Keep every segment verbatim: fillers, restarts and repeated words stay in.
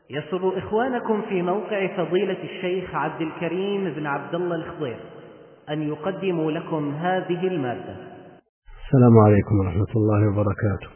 يسر إخوانكم في موقع فضيلة الشيخ عبد الكريم بن عبد الله الخضير أن يقدموا لكم هذه المادة. السلام عليكم ورحمة الله وبركاته.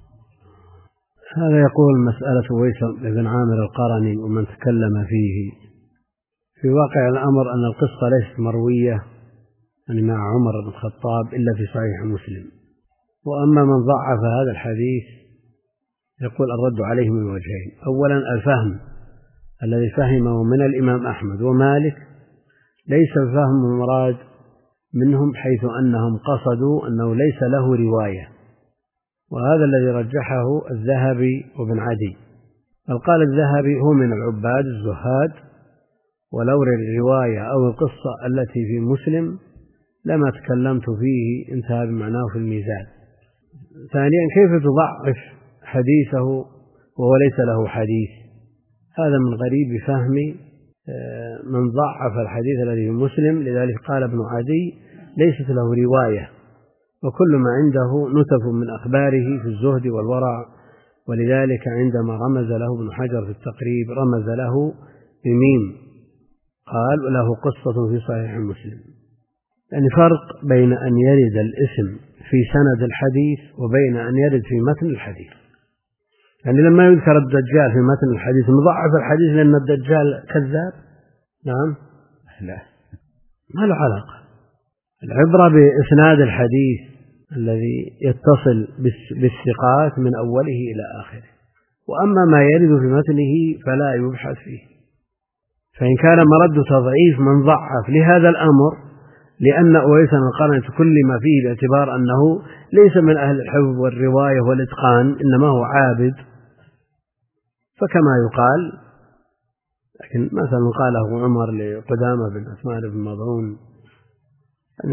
هذا يقول مسألة ويس بن عامر القرني ومن تكلم فيه. في واقع الأمر أن القصة ليست مروية يعني مع عمر بن الخطاب إلا في صحيح مسلم. وأما من ضعف هذا الحديث يقول الرد عليه من وجهين. أولا الفهم الذي فهمه من الإمام أحمد ومالك ليس فهم مراد منهم، حيث أنهم قصدوا أنه ليس له رواية، وهذا الذي رجحه الذهبي وابن عدي. بل قال الذهبي هو من العباد الزهاد، ولولا الرواية أو القصة التي في مسلم لما تكلمت فيه، انتهى بمعناه في الميزان. ثانيا كيف تضعف حديثه وهو ليس له حديث؟ هذا من غريب فهم من ضعف الحديث الذي في مسلم. لذلك قال ابن عدي ليست له رواية، وكل ما عنده نتف من أخباره في الزهد والورع. ولذلك عندما رمز له ابن حجر في التقريب رمز له بميم، قال وله قصة في صحيح مسلم. يعني فرق بين أن يرد الاسم في سند الحديث وبين أن يرد في متن الحديث. يعني لما يذكر الدجال في متن الحديث مضعف الحديث لأن الدجال كذاب؟ نعم، لا، ما له علاقة. العبرة بإسناد الحديث الذي يتصل بالثقات من أوله إلى آخره، وأما ما يرد في متنه فلا يبحث فيه. فإن كان مرد تضعيف من ضعف لهذا الأمر لأن أويس القرني كل ما فيه باعتبار أنه ليس من أهل الحفظ والرواية والإتقان، إنما هو عابد، فكما يقال. لكن مثلا قاله عمر لقدامة بن عثمان بن مظعون يعني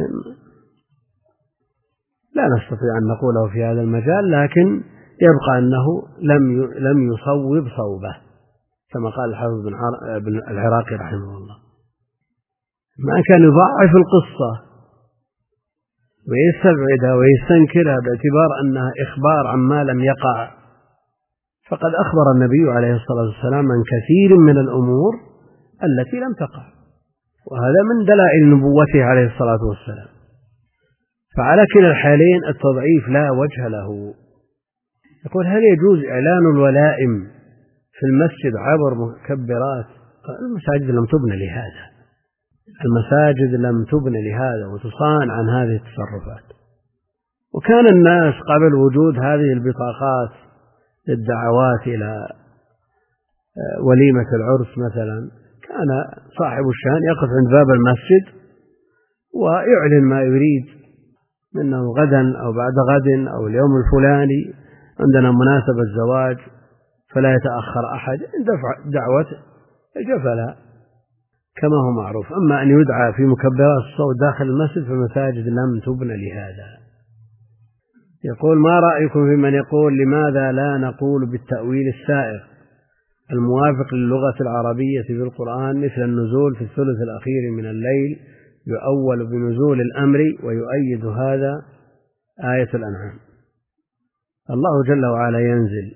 لا نستطيع أن نقوله في هذا المجال، لكن يبقى أنه لم لم يصوب صوبه كما قال الحافظ بن العراقي رحمه الله. ما كان يضعف القصة ويستبعدها ويستنكرها باعتبار أنها إخبار عما لم يقع، فقد أخبر النبي عليه الصلاة والسلام عن كثير من الأمور التي لم تقع، وهذا من دلائل نبوته عليه الصلاة والسلام. فعلى كلا الحالين التضعيف لا وجه له. يقول هل يجوز إعلان الولائم في المسجد عبر مكبرات؟ المساجد لم تبنى لهذا، المساجد لم تبنى لهذا وتصان عن هذه التصرفات. وكان الناس قبل وجود هذه البطاقات للدعوات إلى وليمة العرس مثلا، كان صاحب الشأن يقف عند باب المسجد ويعلن ما يريد منه غدا أو بعد غد أو اليوم الفلاني عندنا مناسبة زواج، فلا يتأخر أحد عند دعوة جفلا كما هو معروف. أما أن يدعى في مكبرات الصوت داخل المسجد فالمساجد لم تبنى لهذا. يقول ما رأيكم في من يقول لماذا لا نقول بالتأويل السائغ الموافق للغة العربية في القرآن، مثل النزول في الثلث الأخير من الليل يؤول بنزول الأمر ويؤيد هذا آية الأنعام. الله جل وعلا ينزل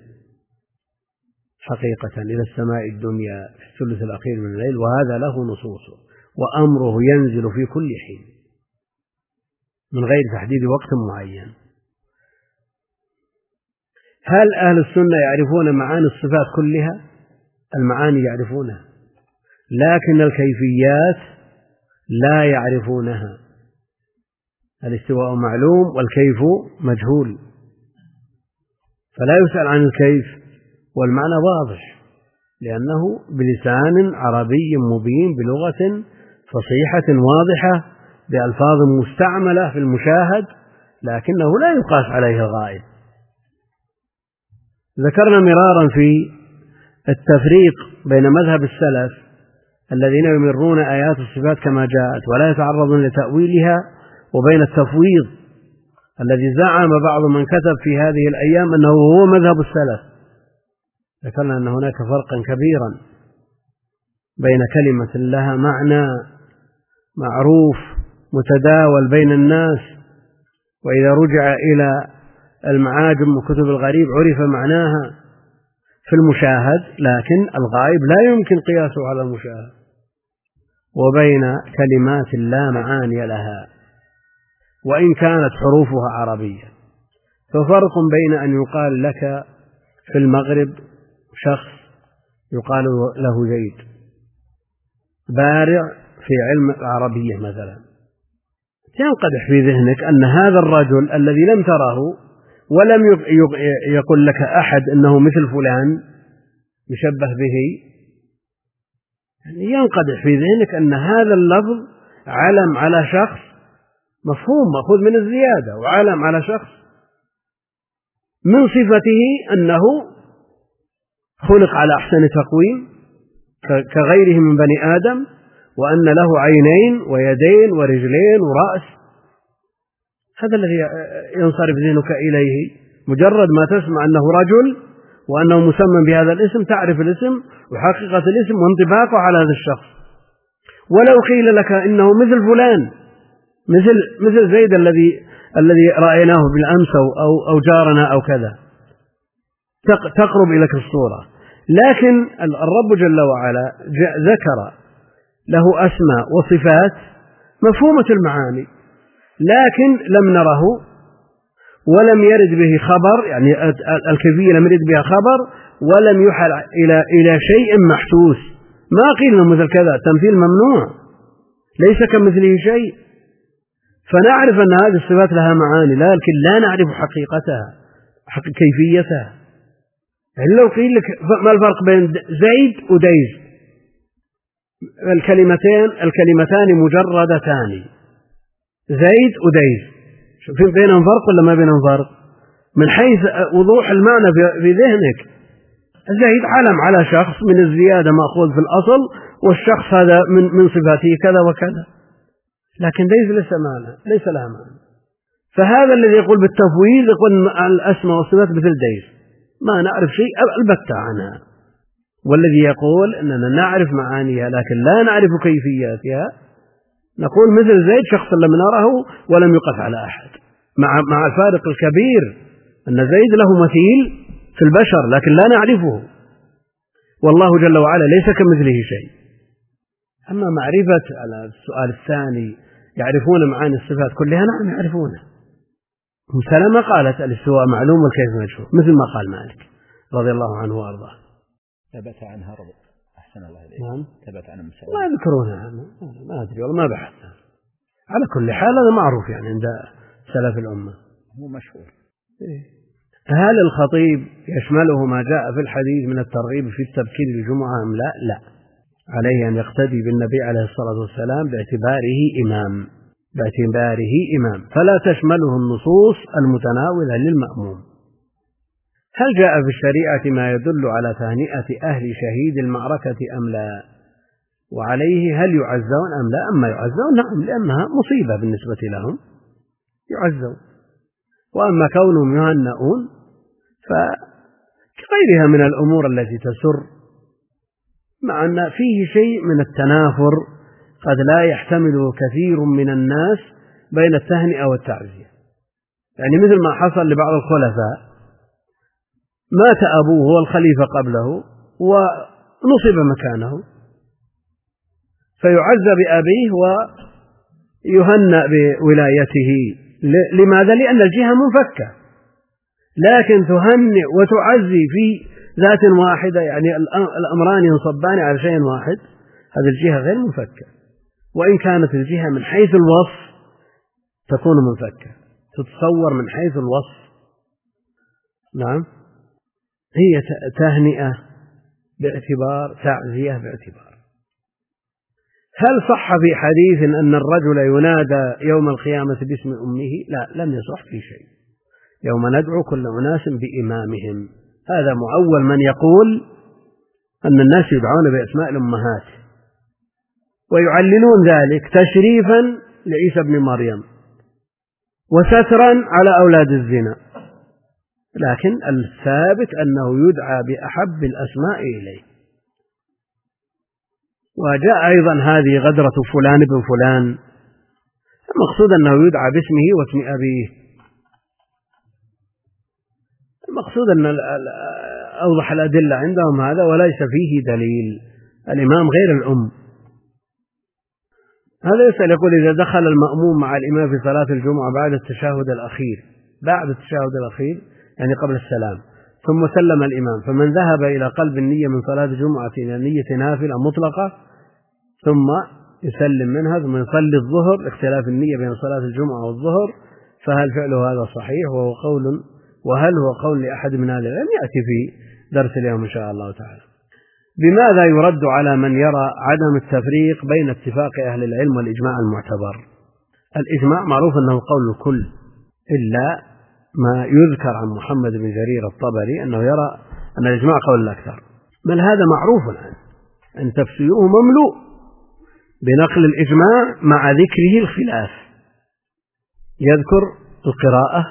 حقيقة إلى السماء الدنيا في الثلث الأخير من الليل، وهذا له نصوصه، وأمره ينزل في كل حين من غير تحديد وقت معين. هل أهل السنة يعرفون معاني الصفات كلها؟ المعاني يعرفونها، لكن الكيفيات لا يعرفونها. الاستواء معلوم والكيف مجهول، فلا يسأل عن الكيف والمعنى واضح، لأنه بلسان عربي مبين بلغة فصيحة واضحة بألفاظ مستعملة في المشاهد، لكنه لا يقاس عليه الغائب. ذكرنا مرارا في التفريق بين مذهب السلف الذين يمرون آيات الصفات كما جاءت ولا يتعرضون لتأويلها، وبين التفويض الذي زعم بعض من كتب في هذه الأيام أنه هو مذهب السلف. ذكرنا أن هناك فرقا كبيرا بين كلمة لها معنى معروف متداول بين الناس، وإذا رجع إلى المعاجم وكتب الغريب عرف معناها، في المشاهد، لكن الغائب لا يمكن قياسه على المشاهد. وبين كلمات لا معاني لها وإن كانت حروفها عربية، ففرق بين أن يقال لك في المغرب شخص يقال له زيد بارع في علم العربية مثلا، ينقدح في ذهنك أن هذا الرجل الذي لم تره ولم يقل لك أحد أنه مثل فلان يشبه به، ينقدح في ذهنك أن هذا اللفظ علم على شخص مفهوم مأخوذ من الزيادة، وعلم على شخص من صفته أنه خلق على أحسن تقويم كغيره من بني آدم، وأن له عينين ويدين ورجلين ورأس. هذا الذي ينصرف ذهنك إليه. مجرد ما تسمع أنه رجل وأنه مسمى بهذا الاسم تعرف الاسم وحقيقة الاسم وانطباقه على هذا الشخص. ولو قيل لك إنه مثل فلان، مثل مثل زيد الذي الذي رأيناه بالأمس أو أو جارنا أو كذا، تقرب إليك الصورة. لكن الرب جل وعلا ذكر له أسماء وصفات مفهومة المعاني، لكن لم نره ولم يرد به خبر، يعني الكيفية لم يرد بها خبر، ولم يحل إلى إلى شيء محسوس. ما قيل مثل كذا، تمثيل ممنوع، ليس كمثله شيء. فنعرف أن هذه الصفات لها معاني، لكن لا نعرف حقيقتها، حق كيفيتها. يعني لو قيل لك ما الفرق بين زيد وديز، الكلمتين الكلمتان مجردتان، زيد وديز، في بينهم فرق ولا ما بينهم فرق؟ من حيث وضوح المعنى في ذهنك. زيد علم على شخص من الزيادة مأخوذ في الأصل، والشخص هذا من من صفاته كذا وكذا، لكن ديز ليس معنى، ليس لها معنى. فهذا الذي يقول بالتفويض يقول الأسماء والصفات مثل ديز، ما نعرف شيء البتة عنها. والذي يقول أننا نعرف معانيها لكن لا نعرف كيفياتها، نقول مثل زيد شخص لم نره ولم يقف على أحد، مع مع الفارق الكبير أن زيد له مثيل في البشر لكن لا نعرفه، والله جل وعلا ليس كمثله شيء. أما معرفة على السؤال الثاني يعرفون معاني الصفات كلها، نعم يعرفونها. سلمة قالت الاستواء معلوم والكيف مجهول، مثل ما قال مالك رضي الله عنه وأرضاه. ثبت عنها رضي أحسن الله إليك. نعم. ثبت عنها مسألة ما يذكرونها، ما أدري والله ما بحثنا. على كل حال هذا معروف يعني عند سلف الأمة، هو مشهور. هل الخطيب يشمله ما جاء في الحديث من الترغيب في التبكير للجمعة أم لا؟ لا، عليه أن يقتدي بالنبي عليه الصلاة والسلام باعتباره إمام باعتباره إمام فلا تشمله النصوص المتناولة للمأموم. هل جاء في الشريعة ما يدل على تهنئة أهل شهيد المعركة أم لا؟ وعليه هل يعزون أم لا؟ أما يعزون نعم، لأنها مصيبة بالنسبة لهم يعزون. وأما كونهم يهنئون فكغيرها من الأمور التي تسر، مع أن فيه شيء من التنافر قد لا يحتمله كثير من الناس بين التهنئة والتعزية. يعني مثل ما حصل لبعض الخلفاء، مات أبوه والخليفة قبله ونصب مكانه، فيعزى بأبيه ويهنأ بولايته. لماذا؟ لأن الجهة منفكة. لكن تهنئ وتعزي في ذات واحدة، يعني الأمران ينصبان على شيء واحد، هذه الجهة غير منفكة. وإن كانت الجهة من حيث الوصف تكون منفكة، تتصور من حيث الوصف. نعم، هي تهنئة باعتبار، تعزية باعتبار. هل صح في حديث أن الرجل ينادى يوم القيامة باسم أمه؟ لا، لم يصح في شيء. يوم ندعو كل أناس بإمامهم، هذا معول من يقول أن الناس يدعون بأسماء الأمهات، ويعللون ذلك تشريفا لعيسى بن مريم وسترا على أولاد الزنا. لكن الثابت أنه يدعى بأحب الأسماء إليه. وجاء أيضا هذه غدرة فلان بن فلان، المقصود أنه يدعى باسمه واسم أبيه. المقصود أن أوضح الأدلة عندهم هذا، وليس فيه دليل. الإمام غير الأم. هذا يسأل يقول: إذا دخل المأموم مع الإمام في صلاة الجمعة بعد التشهد الأخير بعد التشهد الأخير يعني قبل السلام، ثم سلم الإمام، فمن ذهب إلى قلب النية من صلاة الجمعة إلى نية نافلة مطلقة ثم يسلم منها ثم يصلي الظهر لاختلاف النية بين صلاة الجمعة والظهر، فهل فعله هذا صحيح؟ وهو قول وهل هو قول لأحد من أهل العلم؟ يأتي في درس اليوم إن شاء الله تعالى. بماذا يرد على من يرى عدم التفريق بين اتفاق أهل العلم والإجماع المعتبر؟ الإجماع معروف أنه قول الكل، إلا ما يذكر عن محمد بن جرير الطبري أنه يرى أن الإجماع قول الأكثر، بل هذا معروف عنه أن تفسيره مملوء بنقل الإجماع مع ذكره الخلاف. يذكر القراءة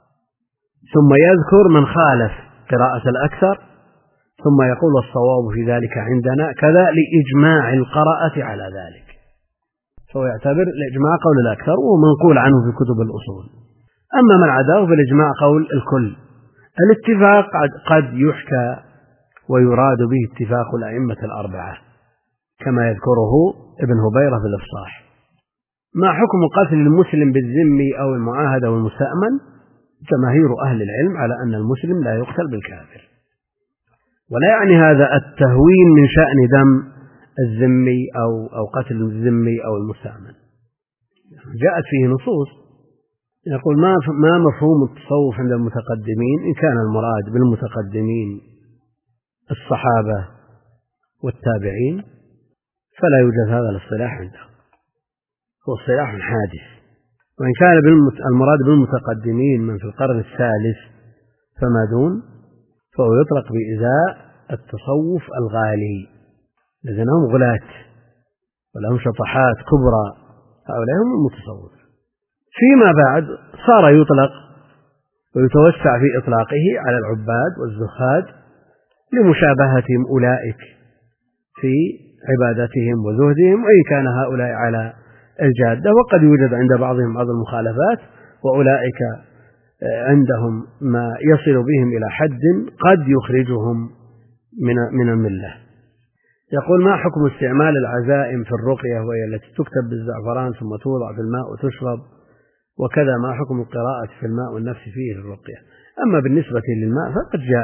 ثم يذكر من خالف قراءة الأكثر ثم يقول: الصواب في ذلك عندنا كذا لإجماع القراءة على ذلك. فهو يعتبر الإجماع قول الأكثر ومنقول عنه في كتب الأصول. أما من عداه فالإجماع قول الكل. الاتفاق قد يحكى ويراد به اتفاق الأئمة الأربعة كما يذكره ابن هبيرة في الإفصاح. ما حكم قتل المسلم بالذمي أو المعاهد أو المستأمن؟ جماهير أهل العلم على أن المسلم لا يقتل بالكافر، ولا يعني هذا التهوين من شأن دم الذمي أو أو قتل الذمي أو المستأمن. جاءت فيه نصوص يقول: ما ما مفهوم التصوف عند المتقدمين؟ إن كان المراد بالمتقدمين الصحابة والتابعين فلا يوجد هذا الاصطلاح عندهم، هو اصطلاح حادث. وإن كان المراد بالمتقدمين من في القرن الثالث فما دون فهو يطلق بإزاء التصوف الغالي الذين هم غلاة ولهم شطحات كبرى، هؤلاء هم المتصوف. فيما بعد صار يطلق ويتوسع في إطلاقه على العباد والزهاد لمشابهتهم أولئك في عبادتهم وزهدهم، وإن كان هؤلاء على الجادة، وقد يوجد عند بعضهم بعض المخالفات، وأولئك عندهم ما يصل بهم إلى حد قد يخرجهم من من الملة. يقول: ما حكم استعمال العزائم في الرقية وهي التي تكتب بالزعفران ثم توضع في الماء وتشرب؟ وكذا ما حكم القراءة في الماء والنفس فيه للرقية؟ أما بالنسبة للماء فقد جاء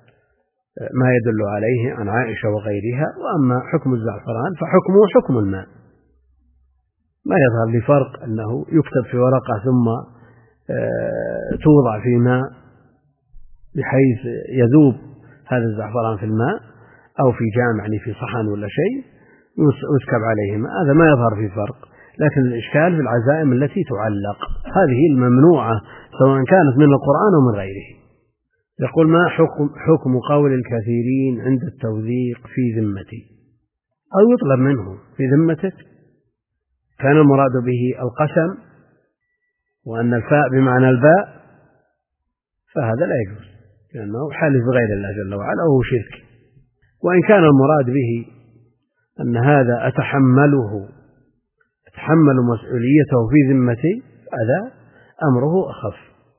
ما يدل عليه عن عائشة وغيرها، وأما حكم الزعفران فحكمه حكم الماء، ما يظهر لي فرق أنه يكتب في ورقة ثم توضع في ماء بحيث يذوب هذا الزعفران في الماء، أو في جام يعني في صحن ولا شيء يسكب عليه ماء، هذا ما يظهر في فرق. لكن الإشكال في العزائم التي تعلق، هذه الممنوعة سواء كانت من القرآن أو من غيره. يقول: ما حكم, حكم قول الكثيرين عند التوثيق في ذمتي؟ أو يطلب منه في ذمتك كان المراد به القسم وأن الفاء بمعنى الباء، فهذا لا يجوز لأنه حالف بغير الله جل وعلا وهو شرك. وإن كان المراد به أن هذا أتحمله أتحمل مسؤوليته في ذمتي، هذا أمره أخف.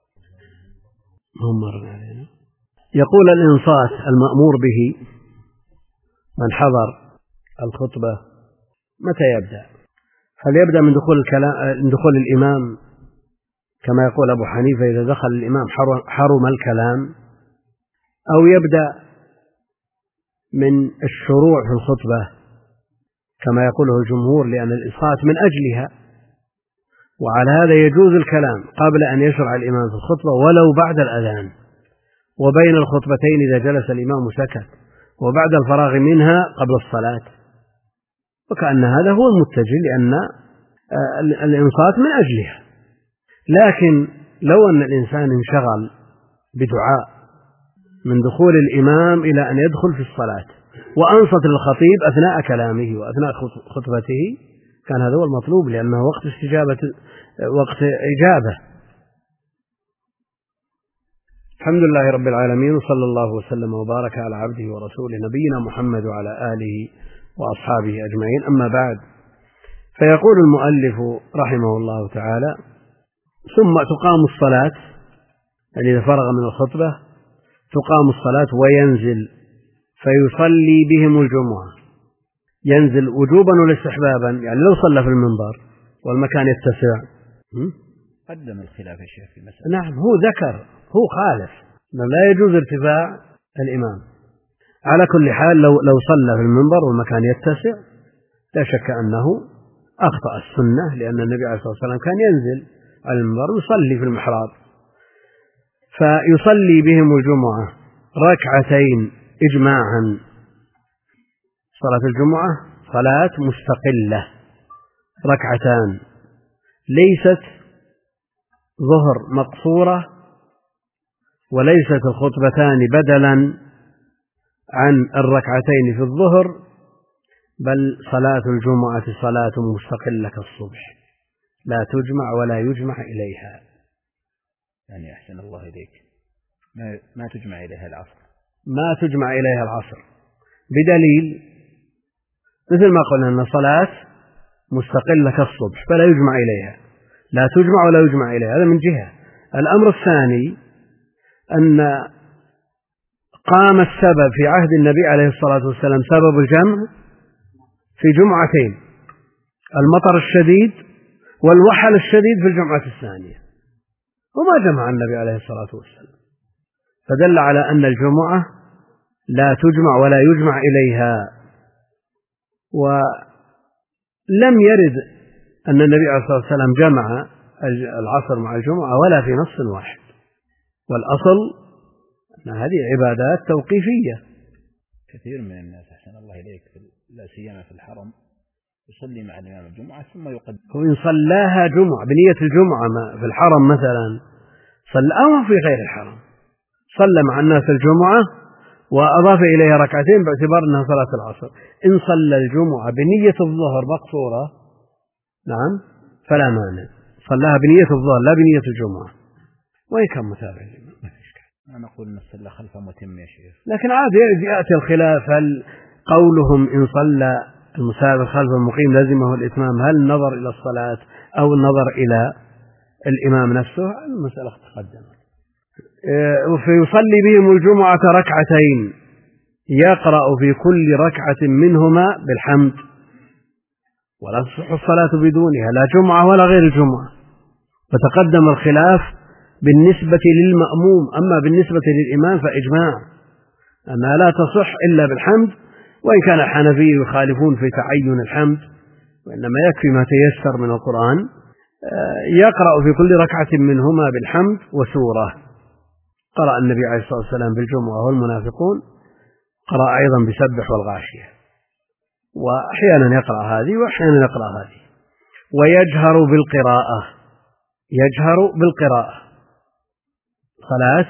يقول: الإنصات المأمور به من حضر الخطبة متى يبدأ؟ هل يبدأ من دخول الكلام من دخول الإمام كما يقول أبو حنيفة إذا دخل الإمام حرم الكلام، أو يبدأ من الشروع في الخطبة كما يقوله الجمهور لأن الإنصات من أجلها؟ وعلى هذا يجوز الكلام قبل أن يشرع الإمام في الخطبة ولو بعد الأذان، وبين الخطبتين إذا جلس الإمام سكت، وبعد الفراغ منها قبل الصلاة، وكأن هذا هو المتجه لأن الإنصات من أجلها. لكن لو أن الإنسان انشغل بدعاء من دخول الإمام إلى أن يدخل في الصلاة وأنصت للخطيب أثناء كلامه وأثناء خطبته، كان هذا هو المطلوب لأنه وقت استجابة وقت إجابة. الحمد لله رب العالمين، وصلى الله وسلم وبارك على عبده ورسوله نبينا محمد وعلى آله وأصحابه أجمعين. أما بعد، فيقول المؤلف رحمه الله تعالى: ثم تقام الصلاة، يعني إذا فرغ من الخطبة تقام الصلاة وينزل فيصلي بهم الجمعة، ينزل وجوبا ولا استحبابا؟ يعني لو صلى في المنبر والمكان يتسع. قدم الخلاف يا شيخ في مسألة. نعم، هو ذكر، هو خالف، لا يجوز ارتفاع الإمام. على كل حال لو لو صلى في المنبر والمكان يتسع لا شك أنه أخطأ السنة، لأن النبي عليه الصلاة والسلام كان ينزل على المنبر ويصلي في المحراب. فيصلي بهم الجمعة ركعتين إجماعا. صلاة الجمعة صلاة مستقلة، ركعتان، ليست ظهر مقصورة، وليست الخطبتان بدلا عن الركعتين في الظهر، بل صلاة الجمعة صلاة مستقلة كالصبح، لا تجمع ولا يجمع إليها. يعني أحسن الله إليك، ما, ما تجمع إليها العصر، ما تجمع إليها العصر، بدليل مثل ما قلنا أن صلاة مستقلة كالصبح فلا يجمع إليها، لا تجمع ولا يجمع إليها. هذا من جهة. الأمر الثاني أن قام السبب في عهد النبي عليه الصلاة والسلام، سبب الجمع في جمعتين، المطر الشديد والوحل الشديد في الجمعة الثانية، وما جمع النبي عليه الصلاة والسلام، فدل على أن الجمعة لا تجمع ولا يجمع إليها. ولم يرد أن النبي عليه الصلاة والسلام جمع العصر مع الجمعة ولا في نص واحد، والأصل أن هذه عبادات توقيفية. كثير من الناس أحسن الله إليك لا سيما في الحرم يصلي مع الإمام الجمعة ثم يقدم، وإن صلاها جمعة بنية الجمعة في الحرم مثلا، صلى أو في غير الحرم، صلى مع الناس الجمعة وأضاف إليها ركعتين باعتبار أنها صلاة العصر. إن صلى الجمعة بنية الظهر مقصورة نعم فلا مانع، صلاها بنية الظهر لا بنية الجمعة، وإن كان متابع الإمام. أنا نقول أن الصلاة خلفه متم يا شيخ، لكن عاد يأتي الخلاف، هل قولهم إن صلى المسافر خلف المقيم لازمه الإتمام، هل النظر إلى الصلاة أو النظر إلى الإمام نفسه؟ المسألة تقدم. فيصلي بهم الجمعة ركعتين، يقرأ في كل ركعة منهما بالحمد، ولا تصح الصلاة بدونها، لا جمعة ولا غير الجمعة. فتقدم الخلاف بالنسبة للمأموم، أما بالنسبة للإمام فإجماع أنها لا تصح إلا بالحمد، وإن كان الحنفية يخالفون في تعين الحمد، وإنما يكفي ما تيسر من القرآن. يقرأ في كل ركعة منهما بالحمد وسورة. قرأ النبي عليه الصلاة والسلام بالجمعة والمنافقون، قرأ أيضا بسبح والغاشية، وأحيانا يقرأ هذه وأحيانا يقرأ هذه. ويجهر بالقراءة، يجهر بالقراءة، صلاة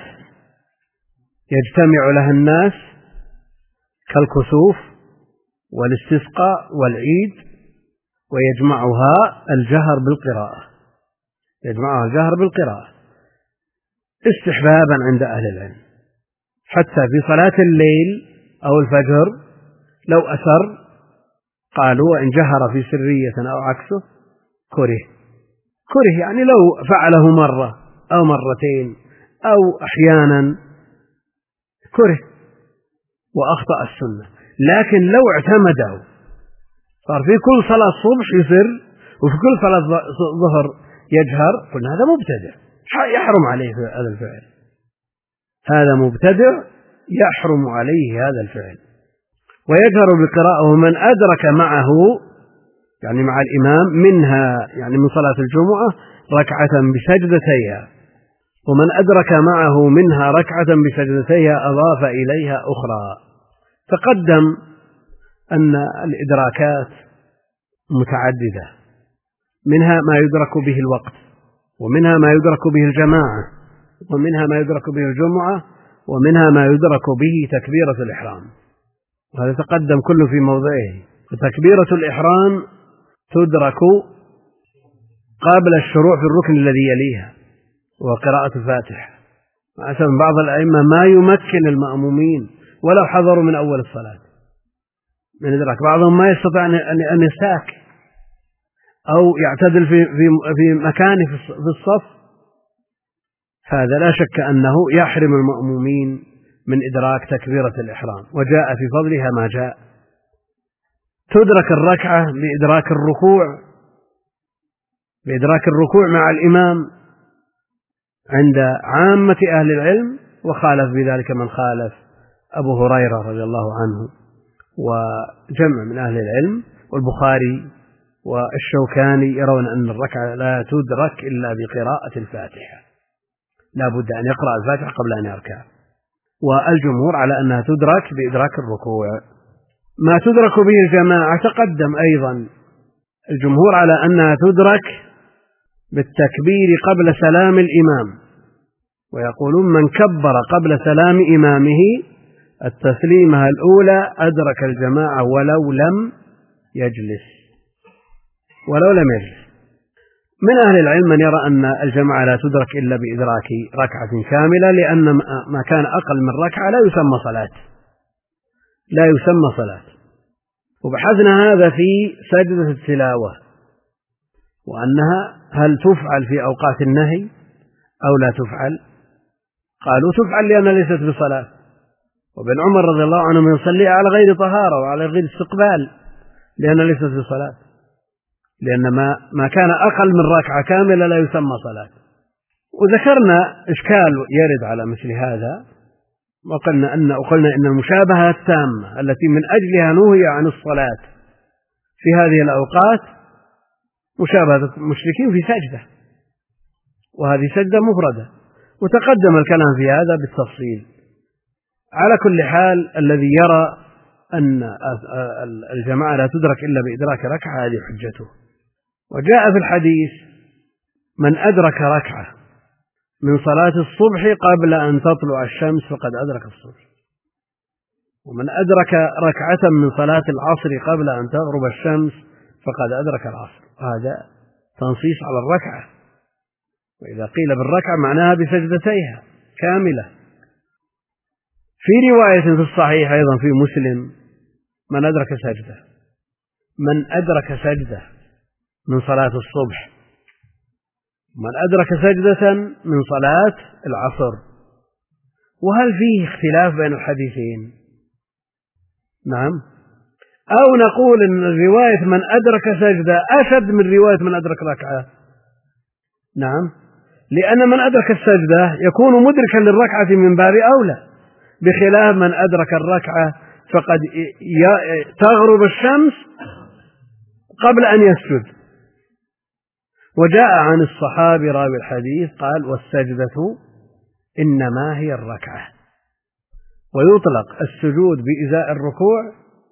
يجتمع لها الناس كالكسوف والاستسقاء والعيد، ويجمعها الجهر بالقراءة، يجمعها الجهر بالقراءة استحبابا عند أهل العلم. حتى في صلاة الليل أو الفجر لو أسر قالوا وإن جهر في سرية أو عكسه كره، كره يعني لو فعله مرة أو مرتين أو أحيانا كره وأخطأ السنة. لكن لو اعتمده صار في كل صلاة صبح يسر وفي كل صلاة ظهر يجهر، قلنا هذا مبتدع يحرم عليه هذا الفعل، هذا مبتدع يحرم عليه هذا الفعل. ويجهر بالقراءة ومن أدرك معه يعني مع الإمام منها يعني من صلاة الجمعة ركعة بسجدتيها، ومن أدرك معه منها ركعة بسجدتيها أضاف إليها أخرى. تقدم أن الإدراكات متعددة، منها ما يدرك به الوقت، ومنها ما يدرك به الجماعة، ومنها ما يدرك به الجمعة، ومنها ما يدرك به تكبيرة الإحرام، وهذا تقدم كله في موضعه. فتكبيرة الإحرام تدرك قبل الشروع في الركن الذي يليها وقراءة الفاتحة، مع أسف بعض الأئمة ما يمكن المأمومين ولو حضروا من أول الصلاة من إدراك، بعضهم ما يستطيع أن يستاك أو يعتدل في في في مكانه في الصف. هذا لا شك أنه يحرم المأمومين من إدراك تكبيرة الإحرام، وجاء في فضلها ما جاء. تدرك الركعة بإدراك الركوع بإدراك الركوع مع الإمام عند عامة أهل العلم، وخالف بذلك من خالف أبو هريرة رضي الله عنه وجمع من أهل العلم، والبخاري والشوكاني يرون أن الركعة لا تدرك إلا بقراءة الفاتحة، لا بد أن يقرأ الفاتحة قبل أن يركع. والجمهور على أنها تدرك بإدراك الركوع. ما تدرك به الجماعة تقدم أيضا، الجمهور على أنها تدرك بالتكبير قبل سلام الإمام، ويقولون من كبر قبل سلام إمامه التسليمة الأولى أدرك الجماعة ولو لم يجلس ولو لم يجلس. من أهل العلم من يرى أن الجماعة لا تدرك إلا بإدراك ركعة كاملة، لأن ما كان أقل من ركعة لا يسمى صلاة لا يسمى صلاة. وبحثنا هذا في سجدة التلاوة، وأنها هل تفعل في أوقات النهي أو لا تفعل؟ قالوا تفعل لأنها ليست بصلاة. وابن عمر رضي الله عنه يصلي على غير طهارة وعلى غير استقبال لأنها ليست بصلاة، لأن ما, ما كان أقل من ركعة كاملة لا يسمى صلاة. وذكرنا إشكال يرد على مثل هذا، وقلنا أن وقلنا إن المشابهة التامة التي من أجلها نهي عن الصلاة في هذه الأوقات مشابهة المشركين في سجدة، وهذه سجدة مفردة، وتقدم الكلام في هذا بالتفصيل. على كل حال الذي يرى أن الجماعة لا تدرك إلا بإدراك ركعة هذه حجته. وجاء في الحديث من أدرك ركعة من صلاة الصبح قبل أن تطلع الشمس فقد أدرك الصبح، ومن أدرك ركعة من صلاة العصر قبل أن تغرب الشمس فقد أدرك العصر. هذا تنصيص على الركعة، وإذا قيل بالركعة معناها بسجدتيها كاملة. في رواية في الصحيح أيضا في مسلم من أدرك سجدة من أدرك سجدة من صلاة الصبح، من أدرك سجدة من صلاة العصر. وهل فيه اختلاف بين الحديثين؟ نعم. أو نقول إن رواية من أدرك سجدة أشد من رواية من أدرك ركعة. نعم، لأن من أدرك السجدة يكون مدركا للركعة من باب أولى، بخلاف من أدرك الركعة فقد تغرب الشمس قبل أن يسجد. وجاء عن الصحابي راوي الحديث قال والسجدة إنما هي الركعة. ويطلق السجود بإزاء الركوع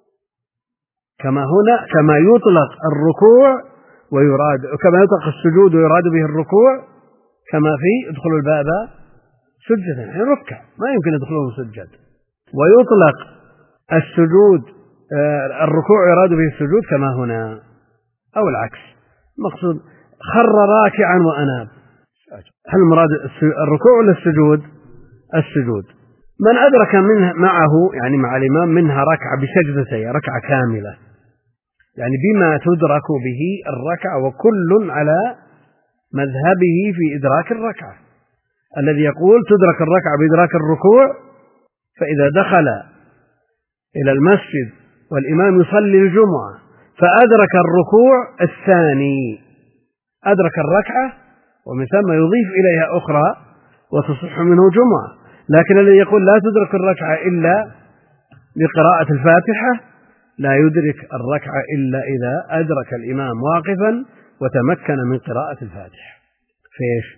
كما هنا كما يطلق الركوع ويراد كما يطلق السجود ويراد به الركوع، كما في ادخل الباب سجدا، يعني ركع ما يمكن يدخلون سجد. ويطلق السجود الركوع يراد به السجود كما هنا، أو العكس، مقصود خر راكعا وأناب. هل المراد الركوع ولا السجود؟ السجود. من أدرك منه معه يعني مع الإمام منها ركعة بسجدتين، ركعة كاملة، يعني بما تدرك به الركعة، وكل على مذهبه في إدراك الركعة. الذي يقول تدرك الركعة بإدراك الركوع، فإذا دخل إلى المسجد والإمام يصلي الجمعة فأدرك الركوع الثاني أدرك الركعة، ومن ثم يضيف إليها أخرى وتصح منه جمعة. لكن الذي يقول لا تدرك الركعة إلا بقراءة الفاتحة لا يدرك الركعة إلا إذا أدرك الإمام واقفا وتمكن من قراءة الفاتحة. فيش؟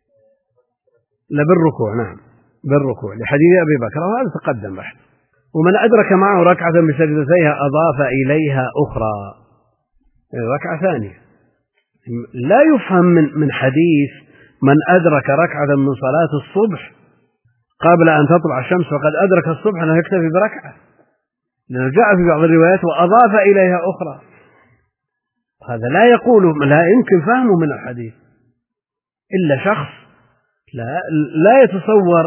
لا بالركوع، نعم بالركوع لحديث أبي بكر، وهذا تقدم بحث. ومن أدرك معه ركعة بسجدتيها أضاف إليها أخرى، ركعة ثانية. لا يفهم من من حديث من أدرك ركعة من صلاة الصبح قبل أن تطلع الشمس فقد أدرك الصبح أنه يكتفي بركعة، لأنه جاء في بعض الروايات وأضاف إليها أخرى. هذا لا يقول لا يمكن فهمه من الحديث إلا شخص لا لا يتصور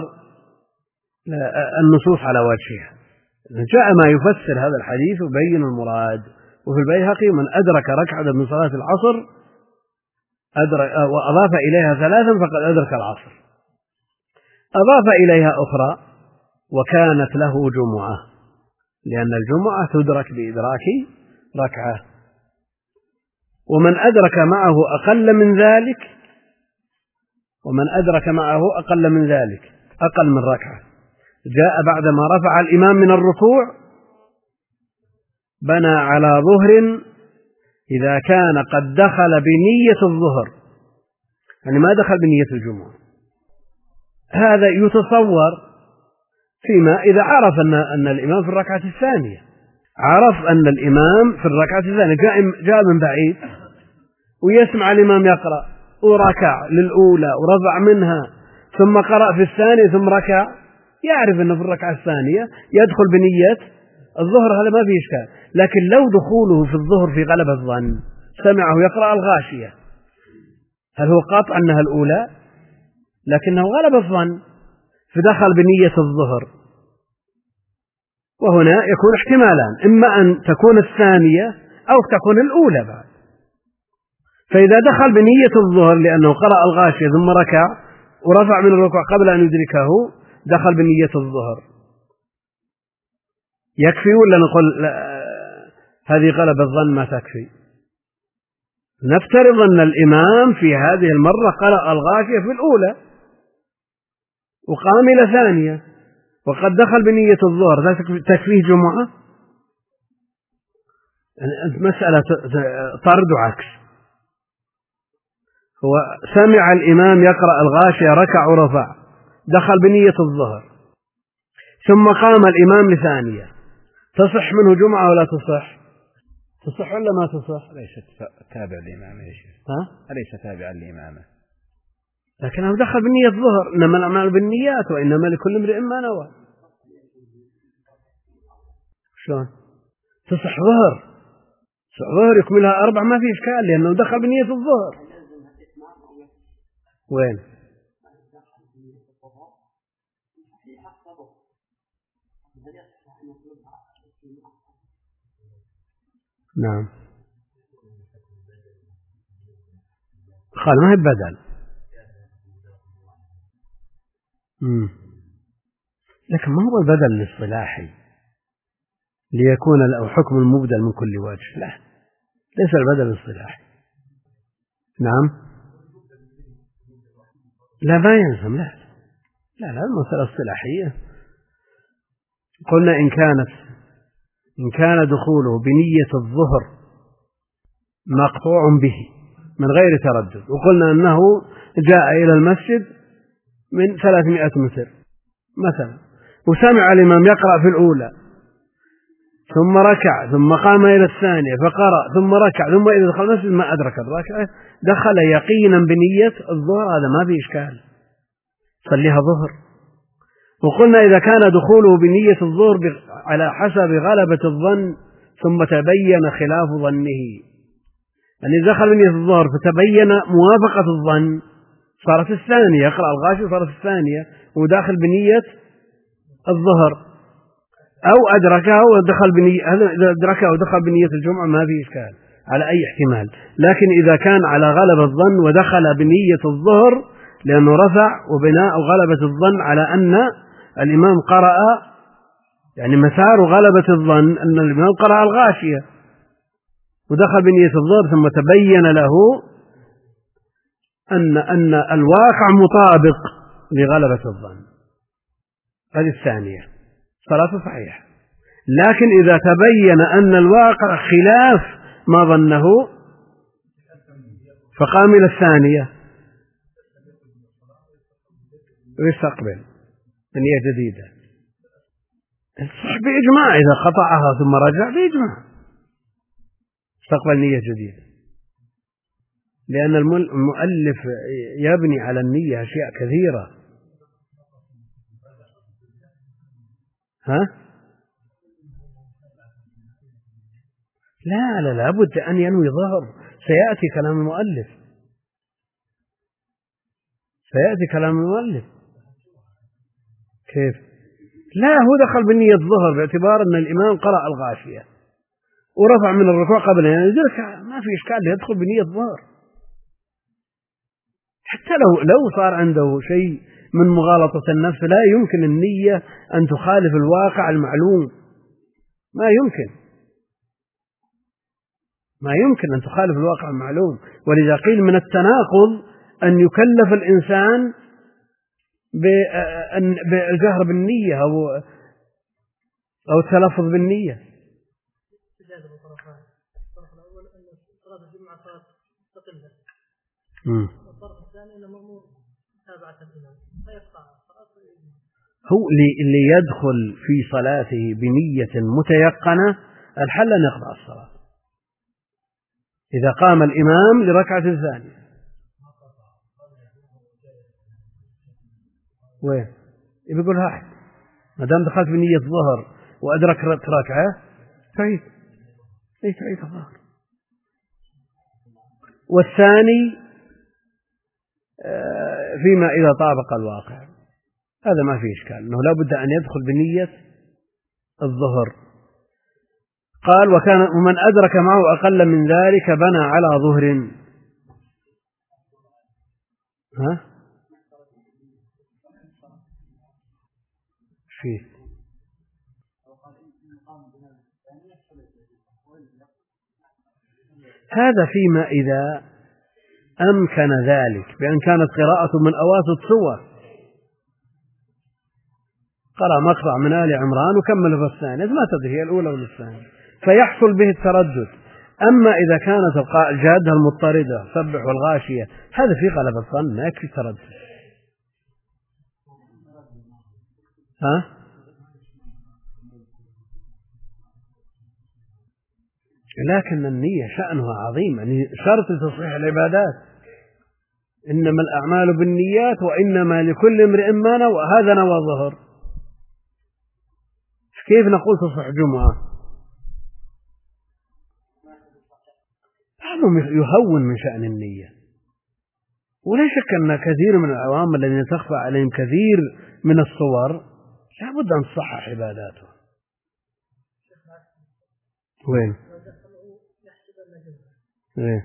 النصوص على وجهها. جاء ما يفسر هذا الحديث وبين المراد. وفي البيهقي من أدرك ركعة من صلاة العصر أدرك وأضاف إليها ثلاثا فقد أدرك العصر. أضاف إليها أخرى وكانت له جمعة، لأن الجمعة تدرك بإدراك ركعة. ومن أدرك معه أقل من ذلك ومن أدرك معه أقل من ذلك أقل من ركعة جاء بعدما رفع الإمام من الركوع بنى على ظهر إذا كان قد دخل بنية الظهر، يعني ما دخل بنية الجمعة. هذا يتصور فيما إذا عرف أن أن الإمام في الركعة الثانية، عرف أن الإمام في الركعة الثانية جاء جاء من بعيد ويسمع الإمام يقرأ وركع للأولى ورفع منها ثم قرأ في الثانية ثم ركع، يعرف أنه في الركعة الثانية يدخل بنية الظهر، هذا ما فيه إشكال. لكن لو دخوله في الظهر في غلبة الظن سمعه يقرأ الغاشية، هل هو قاطع أنها الأولى؟ لكنه غلب الظن فدخل بنية الظهر. وهنا يكون احتمالان، إما أن تكون الثانية أو تكون الأولى بعد. فإذا دخل بنية الظهر لأنه قرأ الغاشية ثم ركع ورفع من الركوع قبل أن يدركه دخل بنية الظهر، يكفي ولا نقول هذه غلبة الظن ما تكفي؟ نفترض أن الإمام في هذه المرة قرأ الغاشية في الأولى وقام إلى ثانية وقد دخل بنية الظهر، تكفيه جمعة؟ مسألة طرد وعكس. هو سمع الإمام يقرأ الغاشية ركع ورفع دخل بنية الظهر ثم قام الإمام لثانية، تصح منه جمعة ولا تصح؟ تصح ولا ما تصح؟ ليست تابع لإمامه يا شيخ. ها؟ أليس تابعا لإمامه، لكنه دخل بنية الظهر، إنما الأعمال بالنيات وإنما لكل امرئ ما نوى. شلون؟ تصح ظهر ظهر يكملها أربع ما في إشكال لأنه دخل بنية الظهر. وين؟ نعم قال ما هي بدل. مم. لكن ما هو البدل الاصطلاحي ليكون له حكم المبدل من كل وجه، لا ليس البدل الاصطلاحي. نعم لا ما يلزم، لا لا لا المسألة اصطلاحية. قلنا إن كانت إن كان دخوله بنية الظهر مقطوع به من غير تردد، وقلنا أنه جاء إلى المسجد من ثلاثمائة متر مثلا وسمع الإمام يقرأ في الأولى ثم ركع ثم قام إلى الثانية فقرأ ثم ركع ثم إذا دخل المسجد ما أدرك الركعة دخل يقينا بنية الظهر، هذا ما فيه إشكال صليها ظهر. وقلنا إذا كان دخوله بنية الظهر على حسب غلبة الظن ثم تبين خلاف ظنه، يعني دخل بنية الظهر فتبين موافقة الظن صارت الثانية، يقرأ الغاشي صارت الثانية وداخل بنية الظهر، أو أدركه ودخل بنية أدركه ودخل بنية الجمعة ما فيه إشكال على أي احتمال. لكن إذا كان على غلبة الظن ودخل بنية الظهر لأنه رفع وبناء غلبة الظن على أن الإمام قرأ، يعني مسار غلبة الظن أن الإمام قرأ الغاشية ودخل بنية الظهر ثم تبين له أن أن الواقع مطابق لغلبة الظن، هذه الثانية صلاة صحيحة. لكن إذا تبين أن الواقع خلاف ما ظنه فقام إلى الثانية ويستقبل نية جديدة، صح بإجماع، إذا قطعها ثم رجع بإجماع استقبل نية جديدة، لأن المؤلف يبني على النية أشياء كثيرة. ها؟ لا لا لابد أن ينوي ظهر، سيأتي كلام المؤلف سيأتي كلام المؤلف كيف؟ لا هو دخل بنية ظهر باعتبار أن الإمام قرأ الغاشية ورفع من الركوع قبل أن يدرك، ما في إشكال يدخل بنية ظهر، حتى لو لو صار عنده شيء من مغالطة النفس. لا يمكن النية أن تخالف الواقع المعلوم، ما يمكن ما يمكن أن تخالف الواقع المعلوم. ولذا قيل من التناقض أن يكلف الإنسان بالجهر بالنية أو أو التلفظ بالنية. الطرف الأول أن صلاة الجمعة صلاة مستقلة، والطرف الثاني أنه مأمور متابعة الإمام فيقطع الصلاة. هو اللي يدخل في صلاته بنية متيقنة الحل أن يقطع الصلاة إذا قام الإمام لركعة ثانية. وين يقول هاي ما دام دخلت بنية ظهر وأدرك ركعة تعيد اي تعيد الظهر. والثاني فيما إذا طابق الواقع هذا ما فيه إشكال أنه لا بد أن يدخل بنية الظهر. قال وكان ومن أدرك معه أقل من ذلك بنى على ظهر. ها فيه هذا فيما إذا أمكن ذلك بأن كانت قراءة من أواسط سور، قرأ مقطع من آل عمران وكمل في الثانية ما تدري هي الأولى ولا الثانية فيحصل به التردد. أما إذا كانت الجادة المضطردة سبح والغاشية هذا في غلبة الظن ما يكفي التردد. ها لكن النية شأنها عظيم، يعني شرط تصحيح العبادات. إنما الأعمال بالنيات وإنما لكل امرئ ما نوى، هذا نوى ظهر. كيف نقول تصح جمعة؟ بعضهم يهون من شأن النية، ولا شك أن كثير من العوام الذين تخفى عليهم كثير من الصور لا بد أن تصحح عباداته. وين؟ وين؟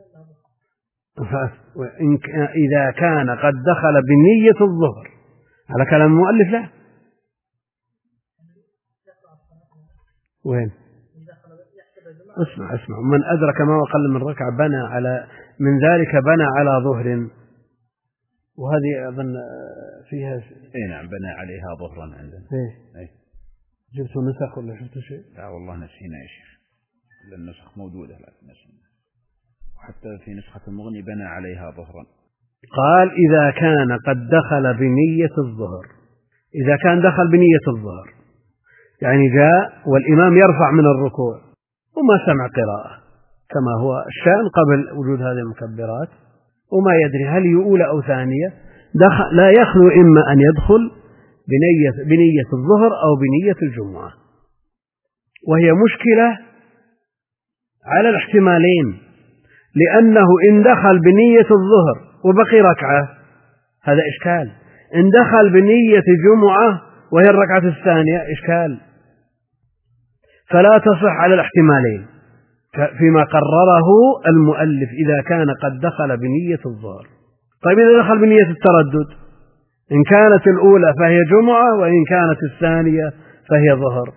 إذا كان قد دخل بنية الظهر على كلام المؤلف لا. وين؟ اسمع اسمع من أدرك ما أقل من ركعة بنى على من ذلك بنى على ظهر، وهذه أظن فيها اي نعم بنى عليها ظهرا عندنا. ايه اي جبت نسخ ولا شفت شيء؟ لا والله نسينا يا شيخ، النسخ موجودة لكن نسينا، وحتى في نسخة المغني بنى عليها ظهرا. قال إذا كان قد دخل بنية الظهر، إذا كان دخل بنية الظهر يعني جاء والإمام يرفع من الركوع وما سمع قراءة كما هو الشأن قبل وجود هذه المكبرات وما يدري هل يؤولى أو ثانية، دخل لا يخلو إما أن يدخل بنية, بنية الظهر أو بنية الجمعة، وهي مشكلة على الاحتمالين، لأنه إن دخل بنية الظهر وبقي ركعة هذا إشكال، إن دخل بنية جمعة وهي الركعة الثانية إشكال، فلا تصح على الاحتمالين فيما قرره المؤلف إذا كان قد دخل بنية الظهر. طيب إذا دخل بنية التردد إن كانت الأولى فهي جمعة وإن كانت الثانية فهي ظهر.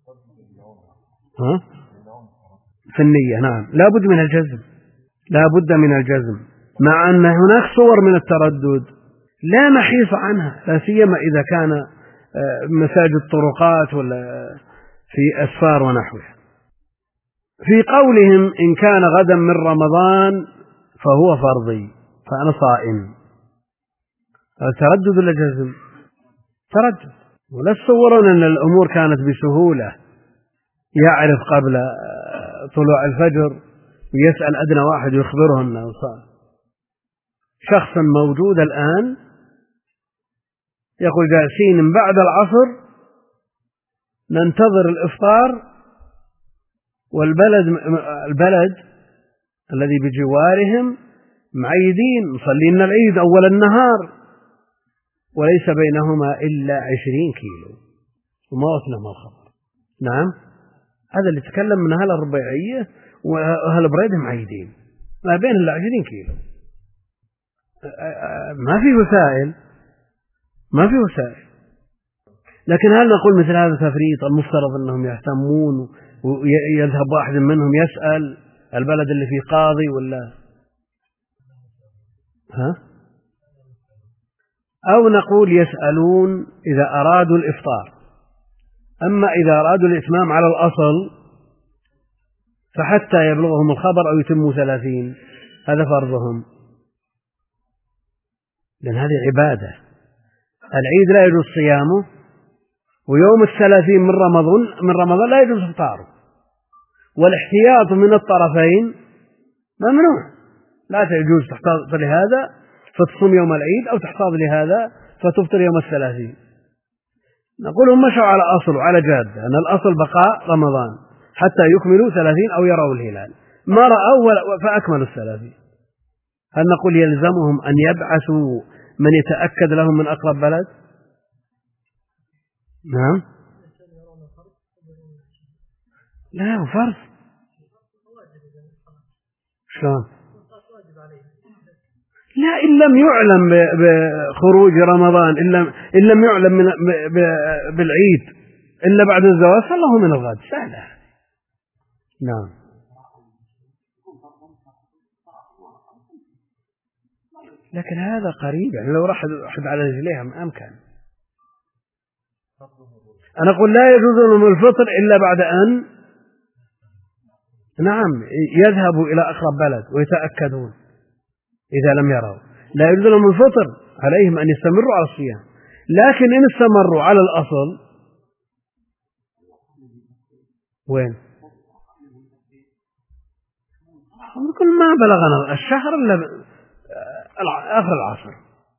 ها؟ في النية نعم لا بد من الجزم، لا بد من الجزم، مع أن هناك صور من التردد لا محيص عنها، لا سيما إذا كان مساجد طرقات ولا في أسفار ونحوها. في قولهم إن كان غدا من رمضان فهو فرضي فأنا صائم، تردد ولا جزم؟ تردد. ولا تصورون أن الأمور كانت بسهولة، يعرف قبل طلوع الفجر ويسأل أدنى واحد ويخبره أنه صائم. شخص موجود الآن يقول جالسين من بعد العصر ننتظر الإفطار والبلد البلد الذي بجوارهم معيدين مصلين العيد أول النهار وليس بينهما إلا عشرين كيلو وما وصلهم الخبر. نعم هذا اللي تكلم من أهل الربيعية وأهل بريدة معيدين ما بين إلا عشرين كيلو، ما في وسائل ما في وسائل. لكن هل نقول مثل هذا تفريط؟ المفترض أنهم يهتمون ويذهب واحد منهم يسأل البلد اللي فيه قاضي ولا ها؟ أو نقول يسألون إذا أرادوا الإفطار. أما إذا أرادوا الإتمام على الأصل فحتى يبلغهم الخبر أو يتموا ثلاثين هذا فرضهم، لأن هذه عبادة. العيد لا يجوز صيامه، ويوم الثلاثين من رمضان من رمضان لا يجوز إفطاره، والاحتياط من الطرفين ممنوع. لا يجوز تحتاط لهذا فتصوم يوم العيد، أو تحتاط لهذا فتفطر يوم الثلاثين. نقول هم مشوا على أصل وعلى جادة، أن الأصل بقاء رمضان حتى يكملوا ثلاثين أو يروا الهلال، ما رأوا فأكملوا الثلاثين. هل نقول يلزمهم أن يبعثوا من يتأكد لهم من أقرب بلد؟ نعم، لا فرض. شلون؟ لا، إن لم يعلم بخروج رمضان، إن لم يعلم من بالعيد إلا بعد الزواج فالله من الغد، سهلة. نعم. لكن هذا قريب، يعني لو راح أحد على رجليها ما أمكن. أنا أقول لا يجوز لهم الفطر إلا بعد أن نعم يذهبوا إلى أقرب بلد ويتأكدون. إذا لم يروا لا يجوز لهم الفطر، عليهم أن يستمروا على الصيام. لكن إن استمروا على الأصل وين؟ كل ما بلغنا الشهر إلا آخر العصر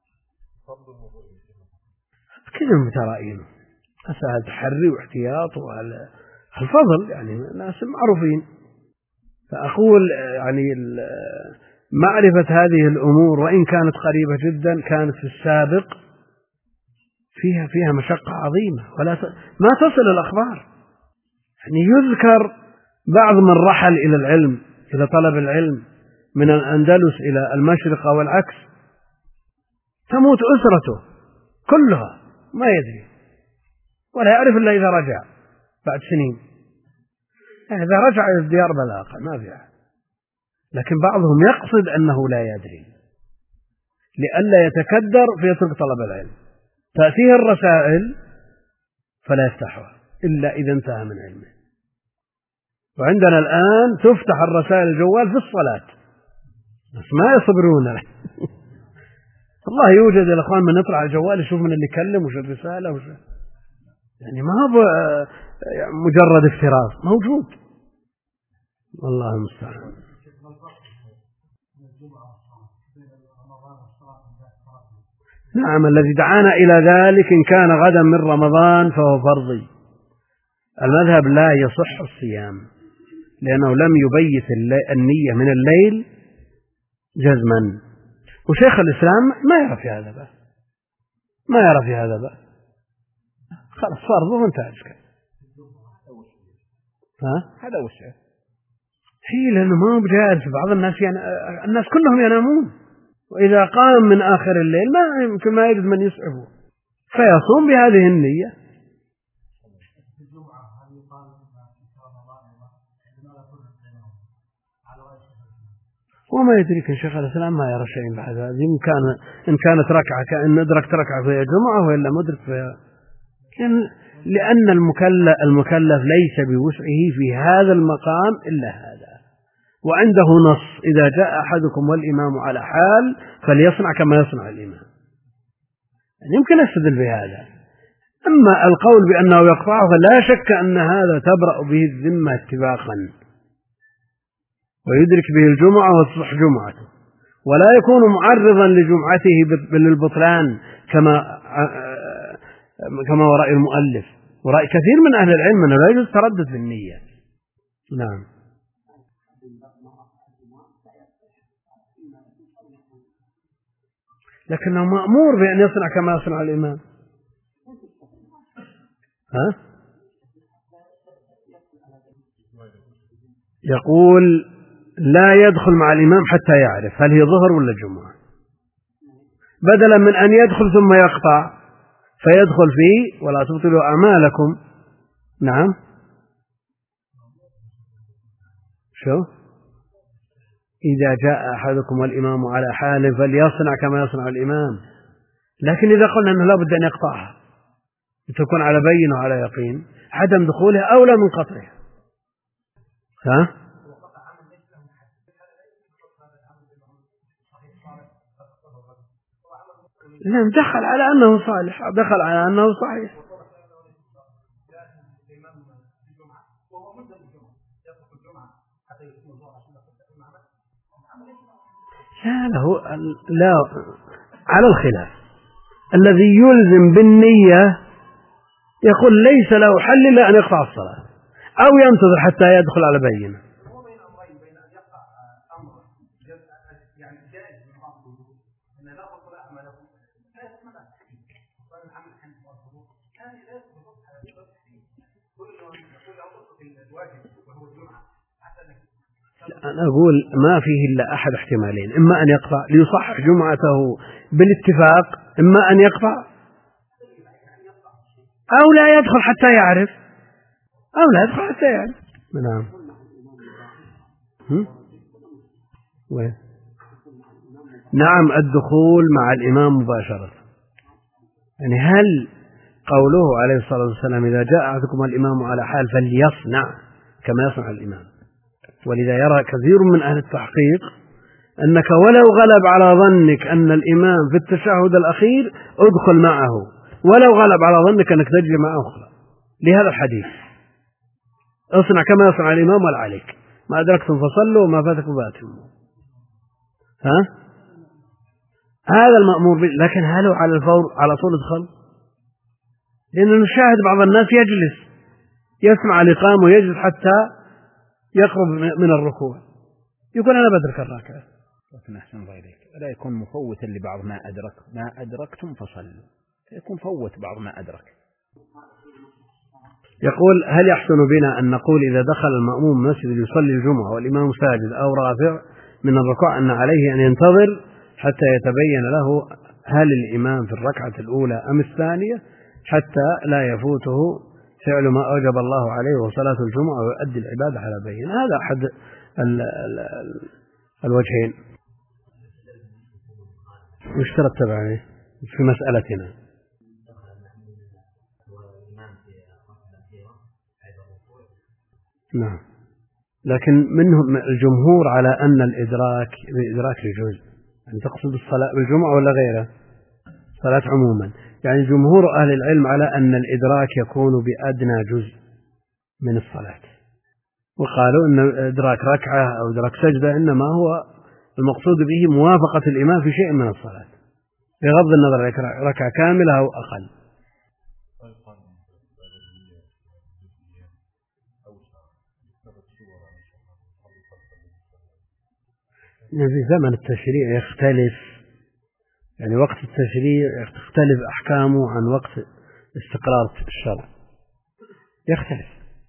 كلهم مترائين، أسأل تحري واحتياط وعلى الفضل، يعني ناس معروفين. فأقول يعني معرفة هذه الأمور وإن كانت قريبة جدا كانت في السابق فيها فيها مشقة عظيمة، ولا ت... ما تصل الأخبار. يعني يذكر بعض من رحل إلى العلم، إلى طلب العلم من الأندلس إلى المشرق والعكس، تموت أسرته كلها ما يدري ولا يعرف إلا إذا رجع بعد سنين. إذا رجع إلى الديار بلاقة ما فيها. لكن بعضهم يقصد أنه لا يدري لئلا يتكدر فيترك طلب العلم، تأتيه الرسائل فلا يفتحها إلا إذا انتهى من علمه. وعندنا الآن تفتح الرسائل الجوال في الصلاة، بس ما يصبرون له. والله يوجد الأخوان من يطلع الجوال يشوف من اللي يكلم وش الرسالة وش، يعني ما هو مجرد افتراض، موجود. والله المستعان. نعم، الذي دعانا إلى ذلك إن كان غدا من رمضان فهو فرضي. المذهب لا يصح الصيام لأنه لم يبيت النية من الليل جزما، وشيخ الإسلام ما يرى في هذا بقى، ما يرى في هذا بقى، خلاص فرضه وانتهى الإشكال. ها هذا وش هي، لأنه ما هو بجالس. بعض الناس يعني الناس كلهم ينامون، وإذا قام من آخر الليل ما يمكن ما يجد من يسعفه فيصوم بهذه النية. وما يدريك إن شيخ الإسلام ما يرى شيء بعد هذا، إن كان إن كانت ركعة كأن أدركت ركعة في الجمعة وإلا مدرك فيها، لأن المكلف المكلف ليس بوسعه في هذا المقام إلا هذا. وعنده نص: إذا جاء أحدكم والإمام على حال فليصنع كما يصنع الإمام. يعني يمكن أستدل بهذا. أما القول بأنه يقطعه فلا شك أن هذا تبرأ به الذمة اتفاقا، ويدرك به الجمعة وتصح جمعته، ولا يكون معرضا لجمعته بالبطلان كما كما ورأي المؤلف ورأي كثير من أهل العلم أنه لا يجوز تردد في النية. نعم. لكنه مأمور بأن يصنع كما يصنع الإمام. ها؟ يقول لا يدخل مع الإمام حتى يعرف هل هي ظهر ولا جمعة، بدلا من أن يدخل ثم يقطع فيدخل فيه ولا تبطلوا أعمالكم. نعم شو إذا جاء أحدكم والإمام على حال فليصنع كما يصنع الإمام. لكن إذا قلنا أنه لا بد أن يقطعها تكون على بين وعلى يقين عدم دخولها أولى من قطعها. ها؟ لم دخل على أنه صالح، دخل على أنه صحيح. لا له لا على الخلاف. الذي يلزم بالنية يقول ليس له حل إلا أن يقطع الصلاة أو ينتظر حتى يدخل على بينة. أنا أقول ما فيه إلا أحد احتمالين، إما أن يقطع ليصحح جمعته بالاتفاق، إما أن يقطع أو لا يدخل حتى يعرف، أو لا يدخل حتى يعرف. نعم. وين؟ نعم الدخول مع الإمام مباشرة. يعني هل قوله عليه الصلاة والسلام إذا جاء أحدكم الإمام على حال فليصنع كما يصنع الإمام، ولذا يرى كثير من أهل التحقيق أنك ولو غلب على ظنك أن الإمام في التشهد الأخير ادخل معه، ولو غلب على ظنك أنك تجري معه أخرى، لهذا الحديث اصنع كما يصنع الإمام ولا عليك، ما أدركتم فصلوا وما فاتكم فاتموا. ها؟ هذا المأمور به. لكن هل هو على الفور على طول ادخل؟ لأنه نشاهد بعض الناس يجلس يسمع الإقامة ويجلس حتى يقرب من الركوع يقول أنا بدرك الركعة. لكن أحسن غيرك لا يكون مفوتا لبعض ما أدرك ما أدركتم فصلوا، يكون فوت بعض ما أدرك. يقول هل يحسن بنا أن نقول إذا دخل المأموم مسجد يصلي الجمعة والإمام ساجد أو رافع من الركوع أن عليه أن ينتظر حتى يتبين له هل الإمام في الركعة الأولى أم الثانية حتى لا يفوته فعل ما أوجب الله عليه وصلاة الجمعة ويؤدي العبادة على بين؟ هذا أحد ال ال ال الوجهين. وش ترتب عليه في مسألتنا؟ نعم. لكن منهم الجمهور على أن الإدراك بإدراك لجزء، يعني تقصد الصلاة بالجمعة ولا غيره؟ صلاة عموما. يعني جمهور أهل العلم على أن الإدراك يكون بأدنى جزء من الصلاة، وقالوا أن إدراك ركعة أو إدراك سجدة إنما هو المقصود به موافقة الإمام في شيء من الصلاة بغض النظر ركعة كاملة أو أقل. في زمن التشريع يختلف، يعني وقت التشريع تختلف أحكامه عن وقت استقرار الشرع، يختلف.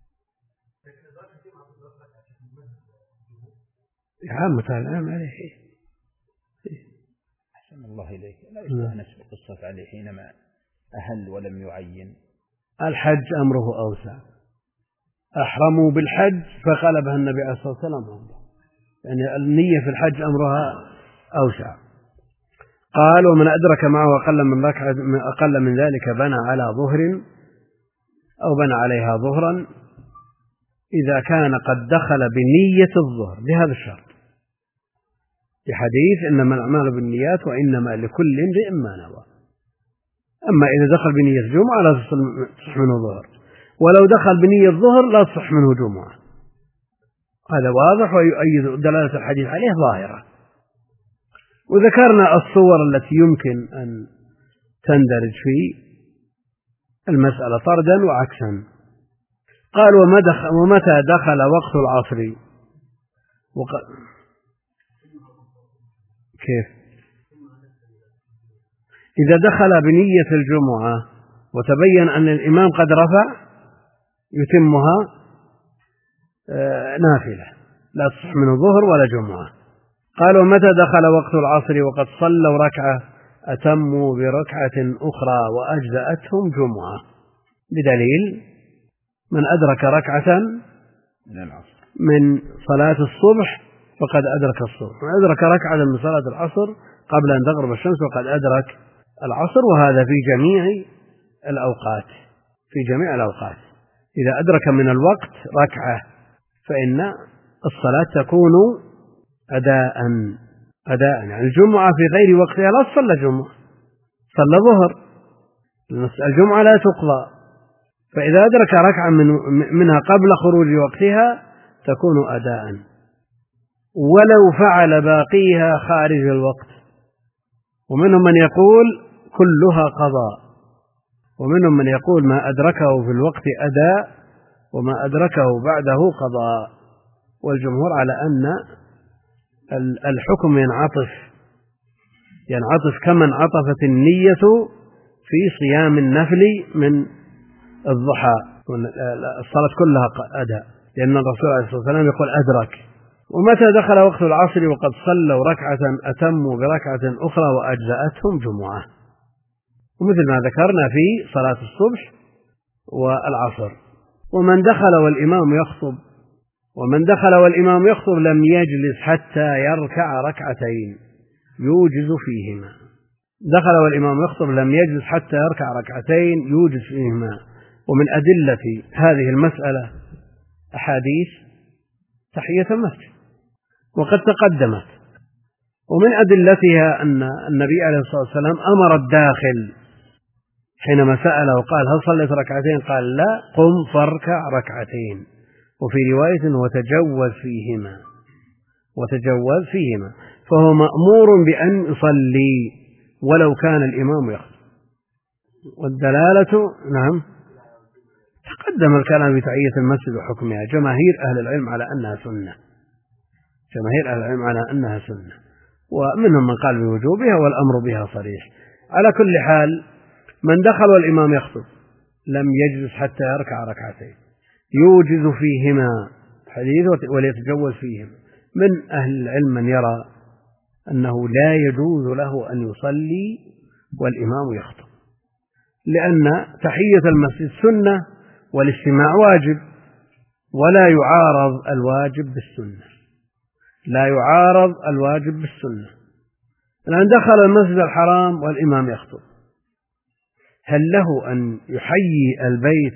عامة الآن عليه. أحسن الله إليك. لا يستأنس بقصة عليه حينما أهل ولم يعين. الحج أمره أوسع، أحرموا بالحج فقلبها النبي عليه الصلاة والسلام، يعني النية في الحج أمرها أوسع. قال ومن أدرك معه أقل من ركعة أقل من ذلك بنى على ظهر أو بنى عليها ظهرا إذا كان قد دخل بنية الظهر بهذا الشرط، في حديث إنما الأعمال بالنيات وإنما لكل امرئ ما نوى. أما إذا دخل بنية الجمعة لا تصح منه ظهر، ولو دخل بنية الظهر لا تصح منه جمعة. هذا واضح ويؤيد دلالة الحديث عليه ظاهرة. وذكرنا الصور التي يمكن أن تندرج في المسألة طردا وعكسا. قال ومتى دخل وقت العصر وق... كيف؟ إذا دخل بنية الجمعة وتبين أن الإمام قد رفع يتمها نافلة لا تصح منه ظهر ولا جمعة. قال ومتى دخل وقت العصر وقد صلوا ركعة أتموا بركعة أخرى وأجزأتهم جمعة، بدليل من أدرك ركعة من صلاة الصبح فقد أدرك الصبح، من أدرك ركعة من صلاة العصر قبل أن تغرب الشمس فقد أدرك العصر، وهذا في جميع الأوقات، في جميع الأوقات. إذا أدرك من الوقت ركعة فإن الصلاة تكون أداء أداء يعني الجمعة في غير وقتها لا تصلى جمعة، صلى ظهر، الجمعة لا تقضى، فإذا أدرك ركعة من منها قبل خروج وقتها تكون أداء، ولو فعل باقيها خارج الوقت. ومنهم من يقول كلها قضاء، ومنهم من يقول ما أدركه في الوقت أداء وما أدركه بعده قضاء، والجمهور على أن الحكم ينعطف ينعطف كما انعطفت النية في صيام النفل من الضحى، الصلاة كلها أداء، لأن الرسول عليه الصلاة والسلام يقول أدرك. ومتى دخل وقت العصر وقد صلوا ركعة أتموا بركعة أخرى وأجزأتهم جمعة، ومثل ما ذكرنا في صلاة الصبح والعصر. ومن دخل والإمام يخطب ومن دخل والإمام يخطب لم يجلس حتى يركع ركعتين يوجز فيهما. دخل والإمام يخطب لم يجلس حتى يركع ركعتين يوجز فيهما. ومن أدلة هذه المسألة أحاديث تحية المسجد وقد تقدمت، ومن أدلتها أن النبي عليه الصلاة والسلام أمر الداخل حينما سأله وقال هل صليت ركعتين؟ قال لا، قم فاركع ركعتين. وفي رواية وتجوز فيهما وتجوز فيهما فهو مأمور بأن يصلي ولو كان الإمام يخطب. والدلالة نعم تقدم الكلام في تحية المسجد وحكمها. جماهير أهل العلم على أنها سنة جماهير أهل العلم على أنها سنة ومنهم من قال بوجوبها والأمر بها صريح. على كل حال من دخل والإمام يخطب لم يجلس حتى يركع ركعتين يوجز فيهما حديث وليتجوز فيهما. من أهل العلم من يرى أنه لا يجوز له أن يصلي والإمام يخطب، لأن تحية المسجد سنة والاستماع واجب، ولا يعارض الواجب بالسنة لا يعارض الواجب بالسنة. لأن دخل المسجد الحرام والإمام يخطب، هل له أن يحيي البيت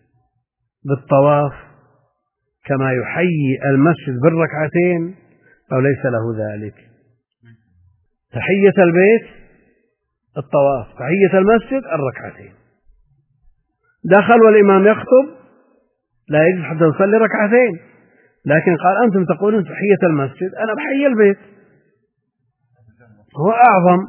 بالطواف كما يحيي المسجد بالركعتين أو ليس له ذلك؟ تحية البيت الطواف، تحية المسجد الركعتين. دخل والإمام يخطب لا يجب حتى يصلي ركعتين، لكن قال أنتم تقولون تحية المسجد، أنا بحيي البيت هو أعظم.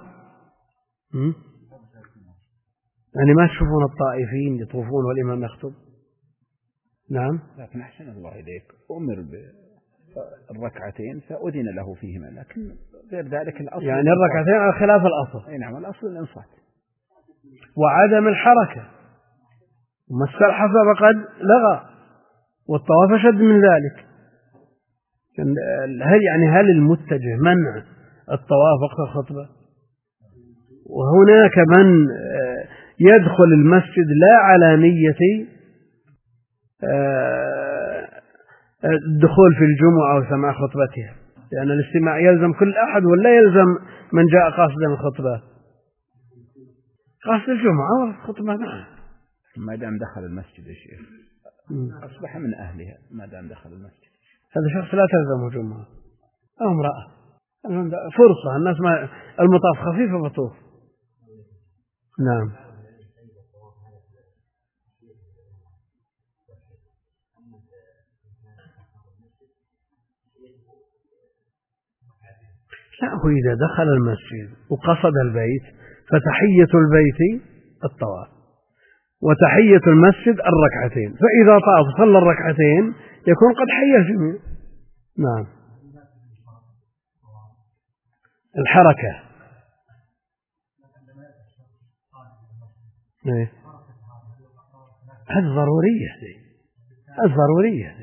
يعني ما تشوفون الطائفين يطوفون والإمام يخطب؟ نعم. لكن أحسن الله إليك أمر بالركعتين فأذن له فيهما، لكن غير ذلك الأصل يعني الركعتين على خلاف الأصل. أي نعم، الأصل الإنصات وعدم الحركة، وما استلحف فقد لغى، والطواف أشد من ذلك. هل يعني هل المتجه منع الطواف وقت الخطبة؟ وهناك من يدخل المسجد لا على نية الدخول في الجمعة أو سماع خطبتها، لأن الاستماع يلزم كل أحد ولا يلزم من جاء قاصدا الخطبة؟ قاصد الجمعة والخطبة معه. ما دام دخل المسجد يا شيخ أصبح من أهلها، ما دام دخل المسجد. هذا شخص لا تلزمه جمعة أو امرأة، فرصة الناس ما المطاف خفيف ومطوف. نعم. لا، هو إذا دخل المسجد وقصد البيت فتحية البيت الطواف وتحية المسجد الركعتين، فإذا طاف صلى الركعتين يكون قد حيا الجميع. نعم. الحركة إيه؟ هذه ضرورية هذه ضرورية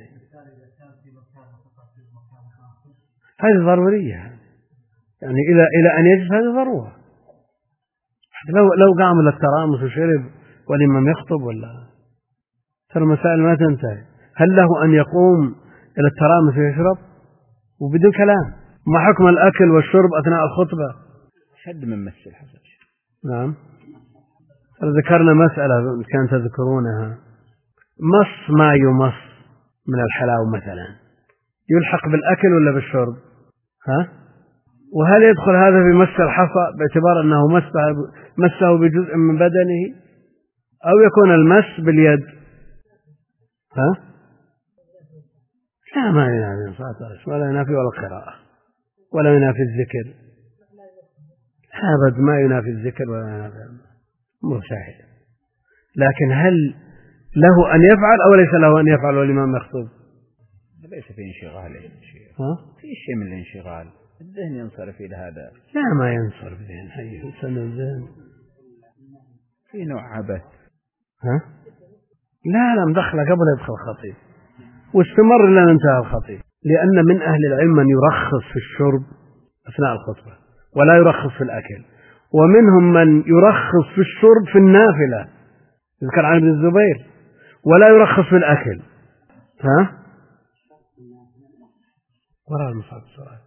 هذه ضرورية يعني إلى إلى أن يجلس هذه ضرورة. لو لو قام للترامس وشرب والإمام يخطب ولا ترى المسائل ما تنتهي. هل له أن يقوم إلى الترامس ويشرب وبدون كلام؟ ما حكم الأكل والشرب أثناء الخطبة؟ شد من مس الحسن. نعم. ذكرنا مسألة كانت تذكرونها، مص ما يمص من الحلاوة مثلا يلحق بالأكل ولا بالشرب؟ ها؟ وهل يدخل هذا في مس الحصى باعتبار أنه مسه, مسه بجزء من بدنه، أو يكون المس باليد؟ ها؟ لا، ما ينافي الصلاة ولا ينافي ولا القراءة ولا ينافي الذكر أبد، ما ينافي الذكر ولا ينافي مشاهد. لكن هل له أن يفعل أو ليس له أن يفعل والإمام يخطب؟ ليس في انشغال شيء. ها؟ في شيء من الانشغال، الذهن ينصرف إلى هذا. لا، ما ينصرف الذهن، حي سنة الذهن في نوع عبث. ها؟ لا لا، مدخله قبل يدخل الخطيب واستمر إلى أن انتهى الخطيب، لأن من أهل العلم من يرخص في الشرب أثناء الخطبة ولا يرخص في الأكل، ومنهم من يرخص في الشرب في النافلة، يذكر عن ابن الزبير، ولا يرخص في الأكل. ها؟ وراء المصاب الصلاة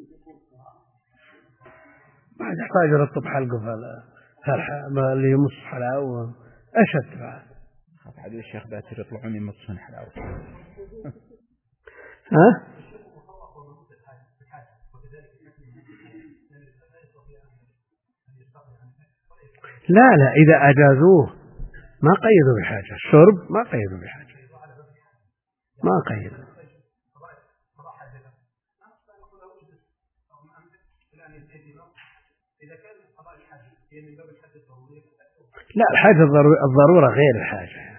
ما يحتاج رطب حلقه في اللي يمص حلاوة أشد بعد. حديث الشيخ باتر يطلعون يمصون حلاوة. ها؟ لا لا، إذا أجازوه ما قيدوا بحاجة، الشرب ما قيدوا بحاجة، ما قيدوا. لا، الحاجة الضرورة غير الحاجة.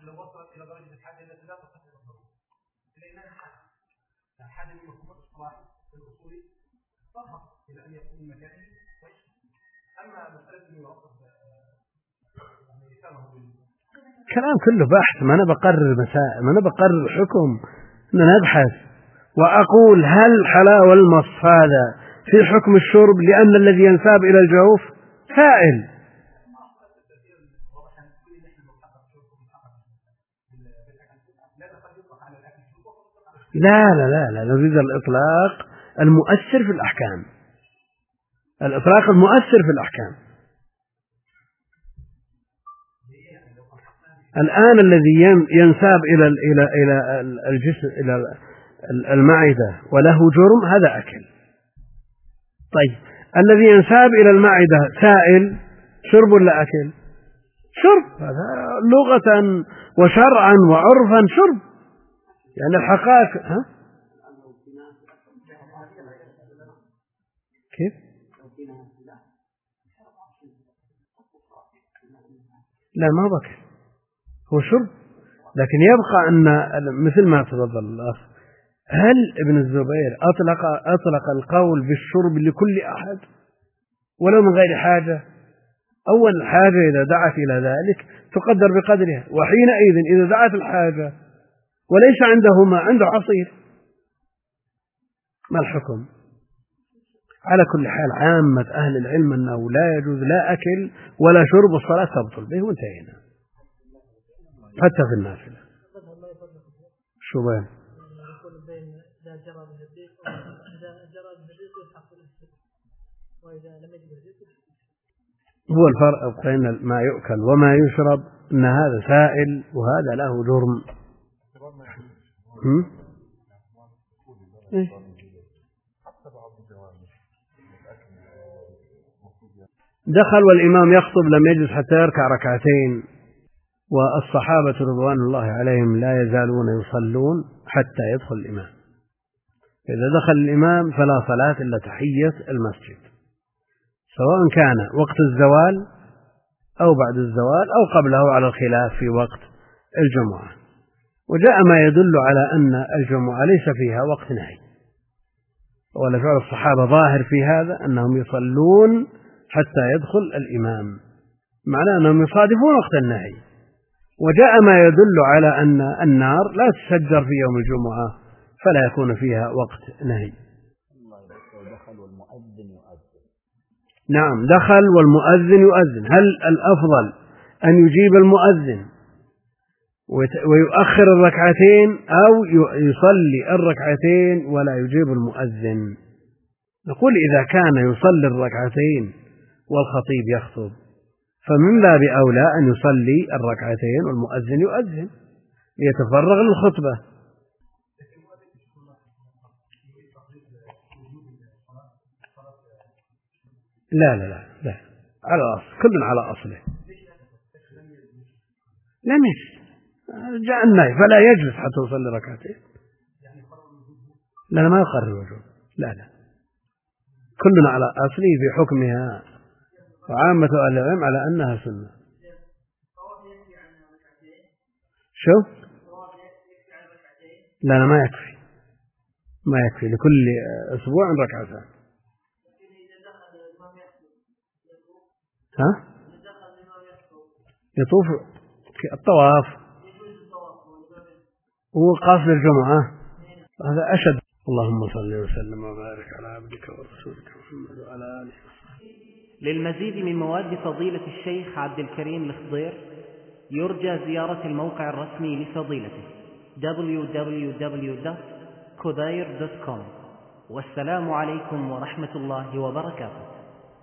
كلام كله بحث، ما أنا بقرر مسائل، ما أنا بقرر حكم، أنا نبحث وأقول هل حلاوة المص هذا في حكم الشرب، لأن الذي ينساب إلى الجوف سائل. لا لا لا لا، نريد الإطلاق المؤثر في الأحكام، الإطلاق المؤثر في الأحكام. الآن الذي ينساب إلى إلى إلى الجسم، إلى المعدة وله جرم، هذا أكل. طيب الذي ينساب إلى المعدة سائل، شرب ولا أكل؟ شرب، هذا لغة وشرعا وعرفا شرب، يعني الحقائق. ها؟ كيف؟ لا، ما بكر، هو شرب، لكن يبقى أن مثل ما تفضل الأخ، هل ابن الزبير أطلق أطلق القول بالشرب لكل أحد ولو من غير حاجة؟ أول حاجة إذا دعت إلى ذلك تقدر بقدرها، وحينئذ إذا دعت الحاجة وليس عنده ما عنده عصير، ما الحكم؟ على كل حال عامة أهل العلم أنه لا يجوز لا أكل ولا شرب، والصلاة تبطل به، وانتهينا حتى في النافلة. شو بين هو الفرق بين ما يؤكل وما يشرب، أن هذا سائل وهذا له جرم. إيه؟ دخل والإمام يخطب لم يجلس حتى يركع ركعتين، والصحابة رضوان الله عليهم لا يزالون يصلون حتى يدخل الإمام. إذا دخل الإمام فلا صلاة إلا تحية المسجد، سواء كان وقت الزوال أو بعد الزوال أو قبله، على الخلاف في وقت الجمعة. وجاء ما يدل على أن الجمعة ليس فيها وقت نهي، ولا فعل الصحابة ظاهر في هذا أنهم يصلون حتى يدخل الإمام، معناه أنهم يصادفون وقت النهي. وجاء ما يدل على أن النار لا تشجر في يوم الجمعة فلا يكون فيها وقت نهي. دخل والمؤذن يؤذن نعم دخل والمؤذن يؤذن، هل الأفضل أن يجيب المؤذن ويؤخر الركعتين أو يصلي الركعتين ولا يجيب المؤذن؟ نقول إذا كان يصلي الركعتين والخطيب يخطب فمن باب أولى أن يصلي الركعتين والمؤذن يؤذن ليتفرغ للخطبة. لا لا لا لا على الأصل، كل على أصله. لم يجلس، جاء النائب فلا يجلس حتى يصلي ركعتين. لا ما يقرر الوجوب، لا لا كل على أصله في حكمها، وعامة أهل العلم على أنها سنة. شو؟ لا لا ما يكفي، ما يكفي، لكل أسبوع ركعتان. ها؟ يطوف الطواف وقاصد الجمعة هذا أشد. اللهم صل وسلم وبارك على عبدك ورسولك محمد وعلى آله وصحبه. للمزيد من مواد فضيلة الشيخ عبد الكريم الخضير يرجى زيارة الموقع الرسمي لفضيلته دبليو دبليو دبليو دوت كوداير دوت كوم. والسلام عليكم ورحمة الله وبركاته.